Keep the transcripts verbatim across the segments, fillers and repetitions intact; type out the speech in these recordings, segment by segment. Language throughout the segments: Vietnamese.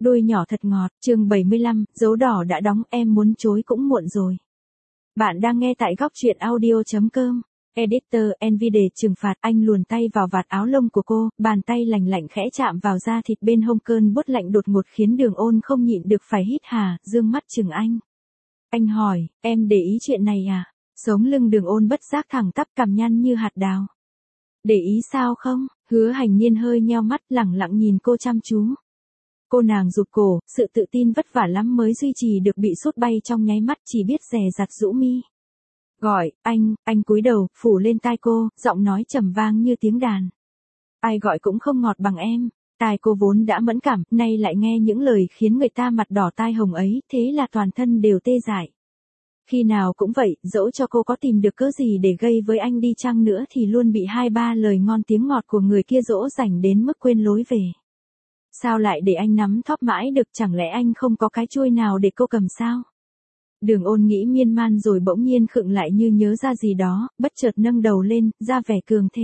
Đuôi nhỏ thật ngọt, chương bảy mươi lăm, dấu đỏ đã đóng, em muốn chối cũng muộn rồi. Bạn đang nghe tại góc truyện audio.com. Editor, Envy để trừng phạt, anh luồn tay vào vạt áo lông của cô, bàn tay lành lạnh khẽ chạm vào da thịt bên hông, cơn buốt lạnh đột ngột khiến Đường Ôn không nhịn được phải hít hà, dương mắt chừng anh. Anh hỏi, em để ý chuyện này à? Sống lưng Đường Ôn bất giác thẳng tắp, cằm nhăn như hạt đào. Để ý sao không? Hứa Hành Nhiên hơi nheo mắt, lẳng lặng nhìn cô chăm chú. Cô nàng rụt cổ, sự tự tin vất vả lắm mới duy trì được bị sút bay trong nháy mắt, chỉ biết dè dặt rũ mi. Gọi, anh, anh cúi đầu, phủ lên tai cô, giọng nói trầm vang như tiếng đàn. Ai gọi cũng không ngọt bằng em. Tai cô vốn đã mẫn cảm, nay lại nghe những lời khiến người ta mặt đỏ tai hồng ấy, thế là toàn thân đều tê dại. Khi nào cũng vậy, dẫu cho cô có tìm được cớ gì để gây với anh đi chăng nữa thì luôn bị hai ba lời ngon tiếng ngọt của người kia dỗ dành đến mức quên lối về. Sao lại để anh nắm thóp mãi được, chẳng lẽ anh không có cái chuôi nào để cô cầm sao? Đường Ôn nghĩ miên man rồi bỗng nhiên khựng lại như nhớ ra gì đó, bất chợt nâng đầu lên, ra vẻ cường thế.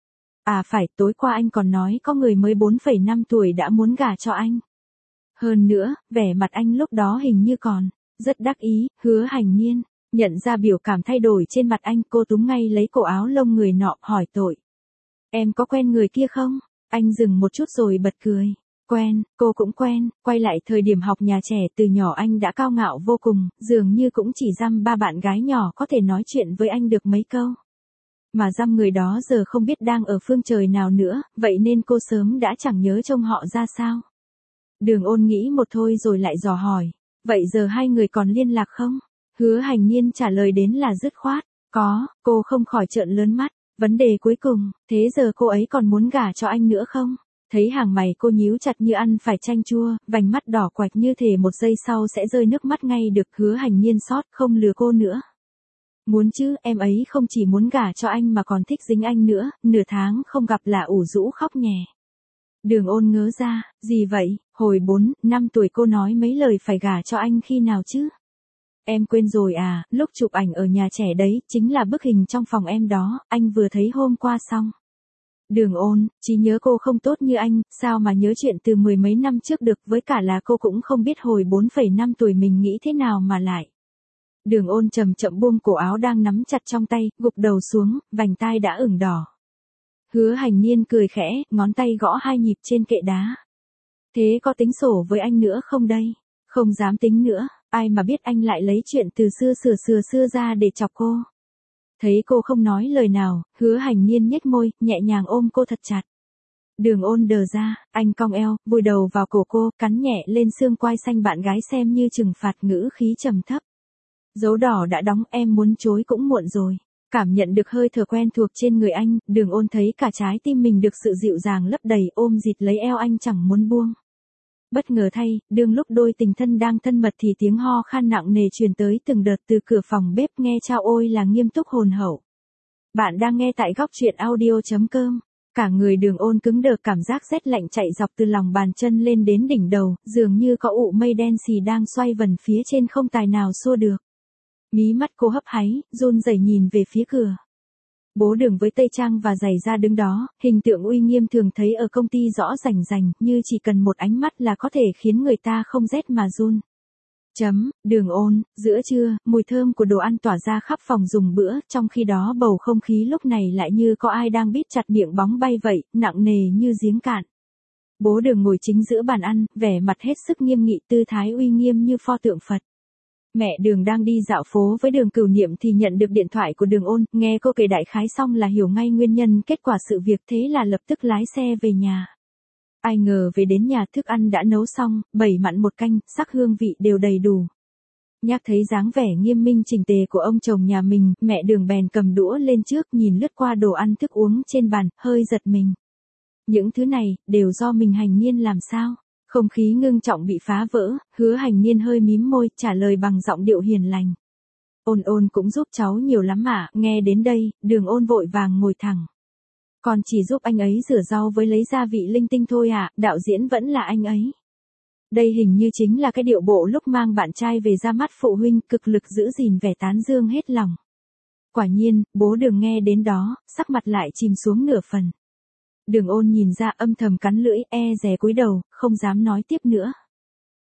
À phải, tối qua anh còn nói có người mới bốn phẩy năm tuổi đã muốn gả cho anh. Hơn nữa, vẻ mặt anh lúc đó hình như còn rất đắc ý. Hứa Hành Nhiên nhận ra biểu cảm thay đổi trên mặt anh, cô túm ngay lấy cổ áo lông người nọ, hỏi tội. Em có quen người kia không? Anh dừng một chút rồi bật cười. Quen, cô cũng quen, quay lại thời điểm học nhà trẻ, từ nhỏ anh đã cao ngạo vô cùng, dường như cũng chỉ dăm ba bạn gái nhỏ có thể nói chuyện với anh được mấy câu. Mà dăm người đó giờ không biết đang ở phương trời nào nữa, vậy nên cô sớm đã chẳng nhớ trông họ ra sao. Đường Ôn nghĩ một thôi rồi lại dò hỏi, vậy giờ hai người còn liên lạc không? Hứa Hành Nhiên trả lời đến là dứt khoát, có. Cô không khỏi trợn lớn mắt. Vấn đề cuối cùng, thế giờ cô ấy còn muốn gả cho anh nữa không? Thấy hàng mày cô nhíu chặt như ăn phải chanh chua, vành mắt đỏ quạch như thể một giây sau sẽ rơi nước mắt ngay được. Hứa Hành Nhiên xót, không lừa cô nữa. Muốn chứ, em ấy không chỉ muốn gả cho anh mà còn thích dính anh nữa, nửa tháng không gặp là ủ rũ khóc nhè. Đường Ôn ngớ ra, gì vậy, hồi bốn, năm tuổi cô nói mấy lời phải gả cho anh khi nào chứ? Em quên rồi à, lúc chụp ảnh ở nhà trẻ đấy, chính là bức hình trong phòng em đó, anh vừa thấy hôm qua xong. Đường Ôn, trí nhớ cô không tốt như anh, sao mà nhớ chuyện từ mười mấy năm trước được, với cả là cô cũng không biết hồi bốn phẩy năm tuổi mình nghĩ thế nào mà lại. Đường Ôn chậm chậm buông cổ áo đang nắm chặt trong tay, gục đầu xuống, vành tai đã ửng đỏ. Hứa Hành Nhiên cười khẽ, ngón tay gõ hai nhịp trên kệ đá. Thế có tính sổ với anh nữa không đây? Không dám tính nữa, ai mà biết anh lại lấy chuyện từ xưa xưa xưa xưa ra để chọc cô. Thấy cô không nói lời nào, Hứa Hành Nhiên nhếch môi, nhẹ nhàng ôm cô thật chặt. Đường Ôn đờ ra, anh cong eo, vùi đầu vào cổ cô, cắn nhẹ lên xương quai xanh bạn gái xem như trừng phạt, ngữ khí trầm thấp. Dấu đỏ đã đóng, em muốn chối cũng muộn rồi. Cảm nhận được hơi thở quen thuộc trên người anh, Đường Ôn thấy cả trái tim mình được sự dịu dàng lấp đầy, ôm dịt lấy eo anh chẳng muốn buông. Bất ngờ thay, đương lúc đôi tình thân đang thân mật thì tiếng ho khan nặng nề truyền tới từng đợt từ cửa phòng bếp, nghe chao ôi là nghiêm túc hồn hậu. Bạn đang nghe tại góc truyện audio.com. Cả người Đường Ôn cứng đờ, cảm giác rét lạnh chạy dọc từ lòng bàn chân lên đến đỉnh đầu, dường như có ụ mây đen xì đang xoay vần phía trên không tài nào xua được. Mí mắt cô hấp háy, run rẩy nhìn về phía cửa. Bố Đường với tây trang và giày da đứng đó, hình tượng uy nghiêm thường thấy ở công ty rõ rành rành, như chỉ cần một ánh mắt là có thể khiến người ta không rét mà run. Chấm, Đường Ôn, giữa trưa, mùi thơm của đồ ăn tỏa ra khắp phòng dùng bữa, trong khi đó bầu không khí lúc này lại như có ai đang bít chặt miệng bóng bay vậy, nặng nề như giếng cạn. Bố Đường ngồi chính giữa bàn ăn, vẻ mặt hết sức nghiêm nghị, tư thái uy nghiêm như pho tượng Phật. Mẹ Đường đang đi dạo phố với Đường Cửu Niệm thì nhận được điện thoại của Đường Ôn, nghe cô kể đại khái xong là hiểu ngay nguyên nhân kết quả sự việc, thế là lập tức lái xe về nhà. Ai ngờ về đến nhà thức ăn đã nấu xong, bảy mặn một canh, sắc hương vị đều đầy đủ. Nhắc thấy dáng vẻ nghiêm minh chỉnh tề của ông chồng nhà mình, mẹ Đường bèn cầm đũa lên trước, nhìn lướt qua đồ ăn thức uống trên bàn, hơi giật mình. Những thứ này, đều do mình Hành Nhiên làm sao? Không khí ngưng trọng bị phá vỡ, Hứa Hành Nhiên hơi mím môi, trả lời bằng giọng điệu hiền lành. Ôn Ôn cũng giúp cháu nhiều lắm ạ. Nghe đến đây, Đường Ôn vội vàng ngồi thẳng. Còn chỉ giúp anh ấy rửa rau với lấy gia vị linh tinh thôi ạ, đạo diễn vẫn là anh ấy. Đây hình như chính là cái điệu bộ lúc mang bạn trai về ra mắt phụ huynh, cực lực giữ gìn vẻ tán dương hết lòng. Quả nhiên, bố Đường nghe đến đó, sắc mặt lại chìm xuống nửa phần. Đường Ôn nhìn ra, âm thầm cắn lưỡi, e dè cúi đầu, không dám nói tiếp nữa.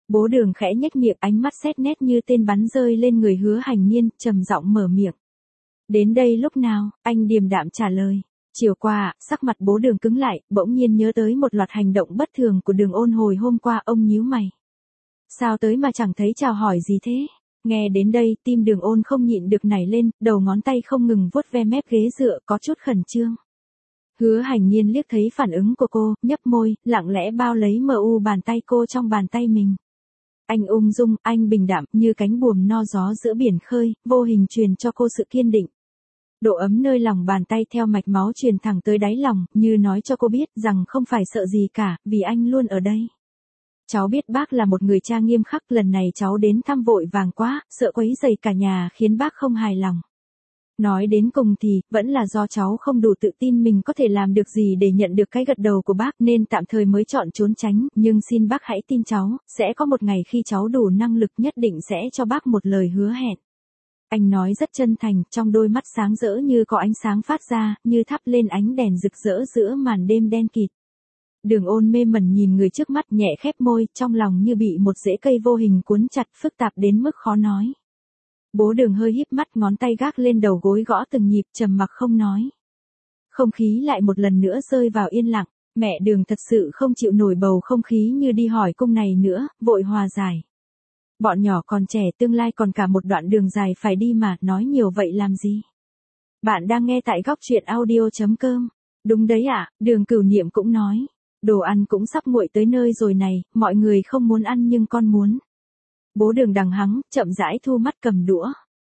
Bố Đường khẽ nhếch miệng, ánh mắt xét nét như tên bắn rơi lên người Hứa Hành Nhiên, trầm giọng mở miệng. Đến đây lúc nào? Anh điềm đạm trả lời. Chiều qua, sắc mặt Bố Đường cứng lại, bỗng nhiên nhớ tới một loạt hành động bất thường của Đường Ôn hồi hôm qua, ông nhíu mày. Sao tới mà chẳng thấy chào hỏi gì thế? Nghe đến đây, tim Đường Ôn không nhịn được nảy lên, đầu ngón tay không ngừng vuốt ve mép ghế dựa, có chút khẩn trương. Hứa Hành Nhiên liếc thấy phản ứng của cô, nhấp môi, lặng lẽ bao lấy mờ u bàn tay cô trong bàn tay mình. Anh ung dung, anh bình đạm, như cánh buồm no gió giữa biển khơi, vô hình truyền cho cô sự kiên định. Độ ấm nơi lòng bàn tay theo mạch máu truyền thẳng tới đáy lòng, như nói cho cô biết rằng không phải sợ gì cả, vì anh luôn ở đây. Cháu biết bác là một người cha nghiêm khắc, lần này cháu đến thăm vội vàng quá, sợ quấy rầy cả nhà khiến bác không hài lòng. Nói đến cùng thì, vẫn là do cháu không đủ tự tin mình có thể làm được gì để nhận được cái gật đầu của bác nên tạm thời mới chọn trốn tránh, nhưng xin bác hãy tin cháu, sẽ có một ngày khi cháu đủ năng lực nhất định sẽ cho bác một lời hứa hẹn. Anh nói rất chân thành, trong đôi mắt sáng rỡ như có ánh sáng phát ra, như thắp lên ánh đèn rực rỡ giữa màn đêm đen kịt. Đường Ôn mê mẩn nhìn người trước mắt, nhẹ khép môi, trong lòng như bị một rễ cây vô hình cuốn chặt, phức tạp đến mức khó nói. Bố Đường hơi híp mắt, ngón tay gác lên đầu gối gõ từng nhịp, trầm mặc không nói. Không khí lại một lần nữa rơi vào yên lặng, mẹ Đường thật sự không chịu nổi bầu không khí như đi hỏi cung này nữa, vội hòa giải. Bọn nhỏ còn trẻ, tương lai còn cả một đoạn đường dài phải đi mà, nói nhiều vậy làm gì? Bạn đang nghe tại góc truyện audio chấm com. Đúng đấy ạ, Đường Cửu Niệm cũng nói. Đồ ăn cũng sắp nguội tới nơi rồi này, mọi người không muốn ăn nhưng con muốn. Bố Đường đằng hắng, chậm rãi thu mắt cầm đũa.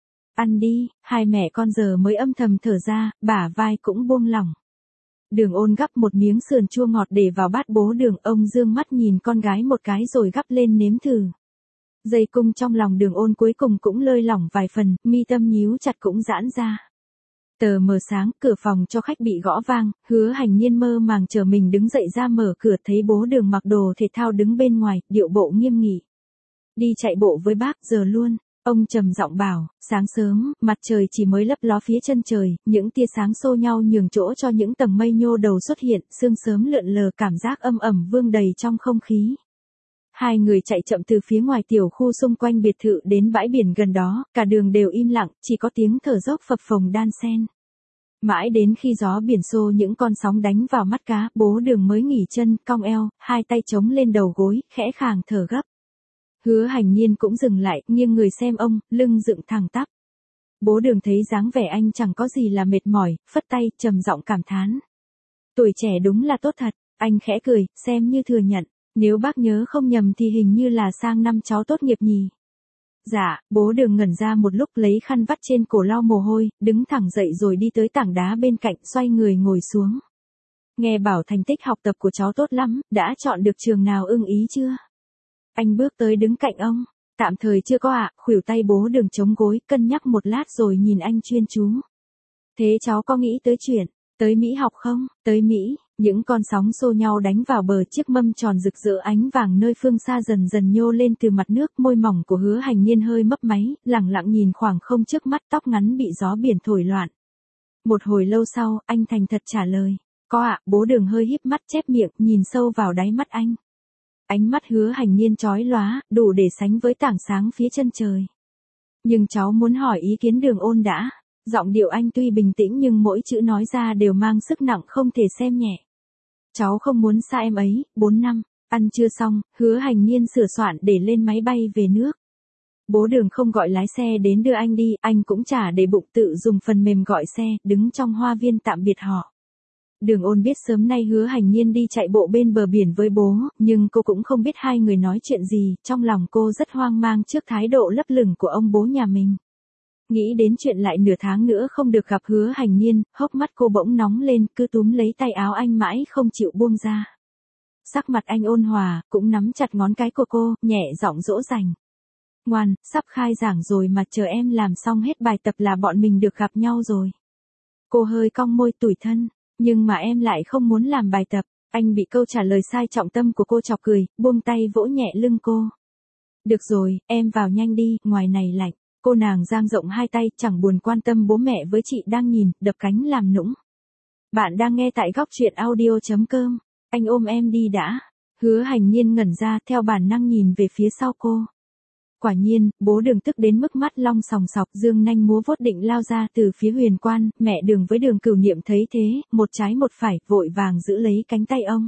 Ăn đi, hai mẹ con giờ mới âm thầm thở ra, bả vai cũng buông lỏng. Đường Ôn gắp một miếng sườn chua ngọt để vào bát Bố Đường, ông dương mắt nhìn con gái một cái rồi gắp lên nếm thử. Dây cung trong lòng Đường Ôn cuối cùng cũng lơi lỏng vài phần, mi tâm nhíu chặt cũng giãn ra. Tờ mờ sáng, cửa phòng cho khách bị gõ vang, Hứa Hành Nhiên mơ màng chờ mình đứng dậy ra mở cửa, thấy Bố Đường mặc đồ thể thao đứng bên ngoài, điệu bộ nghiêm nghị. Đi chạy bộ với bác giờ luôn, ông trầm giọng bảo. Sáng sớm, mặt trời chỉ mới lấp ló phía chân trời, những tia sáng xô nhau nhường chỗ cho những tầng mây nhô đầu xuất hiện, sương sớm lượn lờ, cảm giác âm ẩm vương đầy trong không khí. Hai người chạy chậm từ phía ngoài tiểu khu xung quanh biệt thự đến bãi biển gần đó, cả đường đều im lặng, chỉ có tiếng thở dốc phập phồng đan xen. Mãi đến khi gió biển xô những con sóng đánh vào mắt cá, Bố Đường mới nghỉ chân, cong eo, hai tay chống lên đầu gối, khẽ khàng thở gấp. Hứa Hành Nhiên cũng dừng lại, nghiêng người xem ông, lưng dựng thẳng tắp. Bố Đường thấy dáng vẻ anh chẳng có gì là mệt mỏi, phất tay, trầm giọng cảm thán. Tuổi trẻ đúng là tốt thật, anh khẽ cười, xem như thừa nhận. Nếu bác nhớ không nhầm thì hình như là sang năm cháu tốt nghiệp nhỉ. Dạ, Bố Đường ngẩn ra một lúc, lấy khăn vắt trên cổ lau mồ hôi, đứng thẳng dậy rồi đi tới tảng đá bên cạnh, xoay người ngồi xuống. Nghe bảo thành tích học tập của cháu tốt lắm, đã chọn được trường nào ưng ý chưa? Anh bước tới đứng cạnh ông. Tạm thời chưa có ạ, à, khuỷu tay Bố Đường chống gối, cân nhắc một lát rồi nhìn anh chuyên chú. Thế cháu có nghĩ tới chuyện, tới Mỹ học không? Tới Mỹ, những con sóng xô nhau đánh vào bờ, chiếc mâm tròn rực rỡ ánh vàng nơi phương xa dần dần nhô lên từ mặt nước, môi mỏng của Hứa Hành Nhiên hơi mấp máy, lẳng lặng nhìn khoảng không trước mắt, tóc ngắn bị gió biển thổi loạn. Một hồi lâu sau, anh thành thật trả lời. Có ạ, à, Bố Đường hơi híp mắt chép miệng, nhìn sâu vào đáy mắt anh. Ánh mắt Hứa Hành Nhiên chói lóa, đủ để sánh với tảng sáng phía chân trời. Nhưng cháu muốn hỏi ý kiến Đường Ôn đã. Giọng điệu anh tuy bình tĩnh nhưng mỗi chữ nói ra đều mang sức nặng không thể xem nhẹ. Cháu không muốn xa em ấy, bốn năm, ăn chưa xong, Hứa Hành Nhiên sửa soạn để lên máy bay về nước. Bố Đường không gọi lái xe đến đưa anh đi, anh cũng chả để bụng tự dùng phần mềm gọi xe, đứng trong hoa viên tạm biệt họ. Đường Ôn biết sớm nay Hứa Hành Nhiên đi chạy bộ bên bờ biển với bố, nhưng cô cũng không biết hai người nói chuyện gì, trong lòng cô rất hoang mang trước thái độ lấp lửng của ông bố nhà mình. Nghĩ đến chuyện lại nửa tháng nữa không được gặp Hứa Hành Nhiên, hốc mắt cô bỗng nóng lên, cứ túm lấy tay áo anh mãi không chịu buông ra. Sắc mặt anh ôn hòa, cũng nắm chặt ngón cái của cô, nhẹ giọng dỗ dành. Ngoan, sắp khai giảng rồi mà, chờ em làm xong hết bài tập là bọn mình được gặp nhau rồi. Cô hơi cong môi tủi thân, nhưng mà em lại không muốn làm bài tập. Anh bị câu trả lời sai trọng tâm của cô chọc cười, buông tay vỗ nhẹ lưng cô. Được rồi, em vào nhanh đi, ngoài này lạnh. Cô nàng dang rộng hai tay, chẳng buồn quan tâm bố mẹ với chị đang nhìn, đập cánh làm nũng. Bạn đang nghe tại góc truyện audio chấm com. Anh ôm em đi đã. Hứa Hành Nhiên ngẩn ra, theo bản năng nhìn về phía sau cô. Quả nhiên, bố Đường tức đến mức mắt long sòng sọc, dương nanh múa vuốt định lao ra từ phía huyền quan, mẹ Đường với Đường Cửu Niệm thấy thế, một trái một phải, vội vàng giữ lấy cánh tay ông.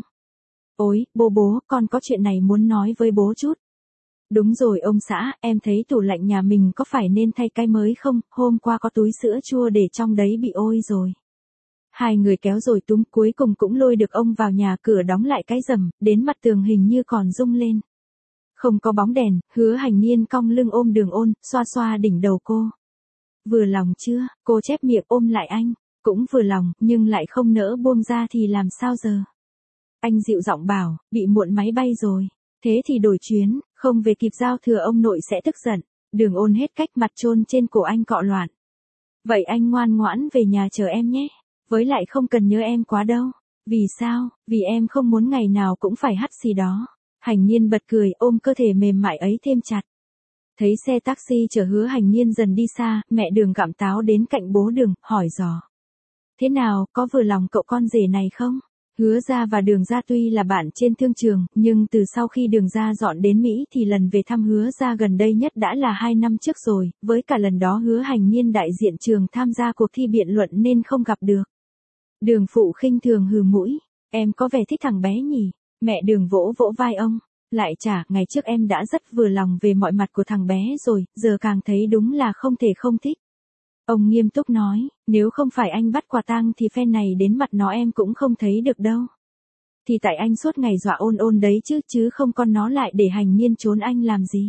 Ôi, bố bố, con có chuyện này muốn nói với bố chút. Đúng rồi ông xã, em thấy tủ lạnh nhà mình có phải nên thay cái mới không, hôm qua có túi sữa chua để trong đấy bị ôi rồi. Hai người kéo rồi túm, cuối cùng cũng lôi được ông vào nhà, cửa đóng lại cái rầm, đến mặt tường hình như còn rung lên. Không có bóng đèn, Hứa Hành Nhiên cong lưng ôm Đường Ôn, xoa xoa đỉnh đầu cô. Vừa lòng chưa, cô chép miệng ôm lại anh, cũng vừa lòng, nhưng lại không nỡ buông ra thì làm sao giờ. Anh dịu giọng bảo, bị muộn máy bay rồi, thế thì đổi chuyến, không về kịp giao thừa ông nội sẽ tức giận. Đường Ôn hết cách, mặt chôn trên cổ anh cọ loạn. Vậy anh ngoan ngoãn về nhà chờ em nhé, với lại không cần nhớ em quá đâu. Vì sao? Vì em không muốn ngày nào cũng phải hắt xì đó. Hành Nhiên bật cười, ôm cơ thể mềm mại ấy thêm chặt. Thấy xe taxi chở Hứa Hành Nhiên dần đi xa, mẹ Đường gặm táo đến cạnh bố Đường, hỏi dò. Thế nào, có vừa lòng cậu con rể này không? Hứa Gia và Đường Gia tuy là bạn trên thương trường, nhưng từ sau khi Đường Gia dọn đến Mỹ thì lần về thăm Hứa Gia gần đây nhất đã là hai năm trước rồi, với cả lần đó Hứa Hành Nhiên đại diện trường tham gia cuộc thi biện luận nên không gặp được. Đường phụ khinh thường hừ mũi, em có vẻ thích thằng bé nhỉ? Mẹ Đường vỗ vỗ vai ông, lại chả, ngày trước em đã rất vừa lòng về mọi mặt của thằng bé rồi, giờ càng thấy đúng là không thể không thích. Ông nghiêm túc nói, nếu không phải anh bắt quả tang thì phen này đến mặt nó em cũng không thấy được đâu. Thì tại anh suốt ngày dọa Ôn Ôn đấy chứ, chứ không con nó lại để Hành Nhiên trốn anh làm gì.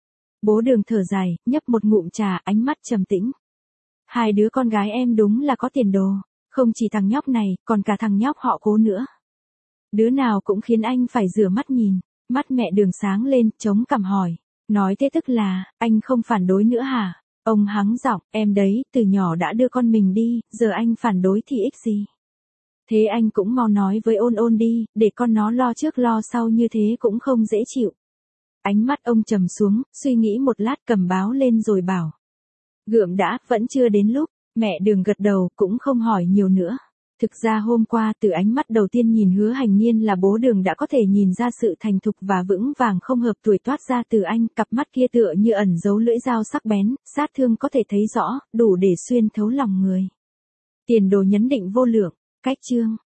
Bố Đường thở dài, nhấp một ngụm trà, ánh mắt trầm tĩnh. Hai đứa con gái em đúng là có tiền đồ, không chỉ thằng nhóc này, còn cả thằng nhóc họ Cố nữa. Đứa nào cũng khiến anh phải rửa mắt nhìn. Mắt mẹ Đường sáng lên, chống cằm hỏi. Nói thế tức là, anh không phản đối nữa hả? Ông hắng giọng, em đấy, từ nhỏ đã đưa con mình đi, giờ anh phản đối thì ích gì? Thế anh cũng mau nói với Ôn Ôn đi, để con nó lo trước lo sau như thế cũng không dễ chịu. Ánh mắt ông trầm xuống, suy nghĩ một lát cầm báo lên rồi bảo. Gượm đã, vẫn chưa đến lúc. Mẹ Đường gật đầu, cũng không hỏi nhiều nữa. Thực ra hôm qua từ ánh mắt đầu tiên nhìn Hứa Hành Nhiên là bố Đường đã có thể nhìn ra sự thành thục và vững vàng không hợp tuổi toát ra từ anh, cặp mắt kia tựa như ẩn giấu lưỡi dao sắc bén, sát thương có thể thấy rõ, đủ để xuyên thấu lòng người. Tiền đồ nhấn định vô lượng, cách chương.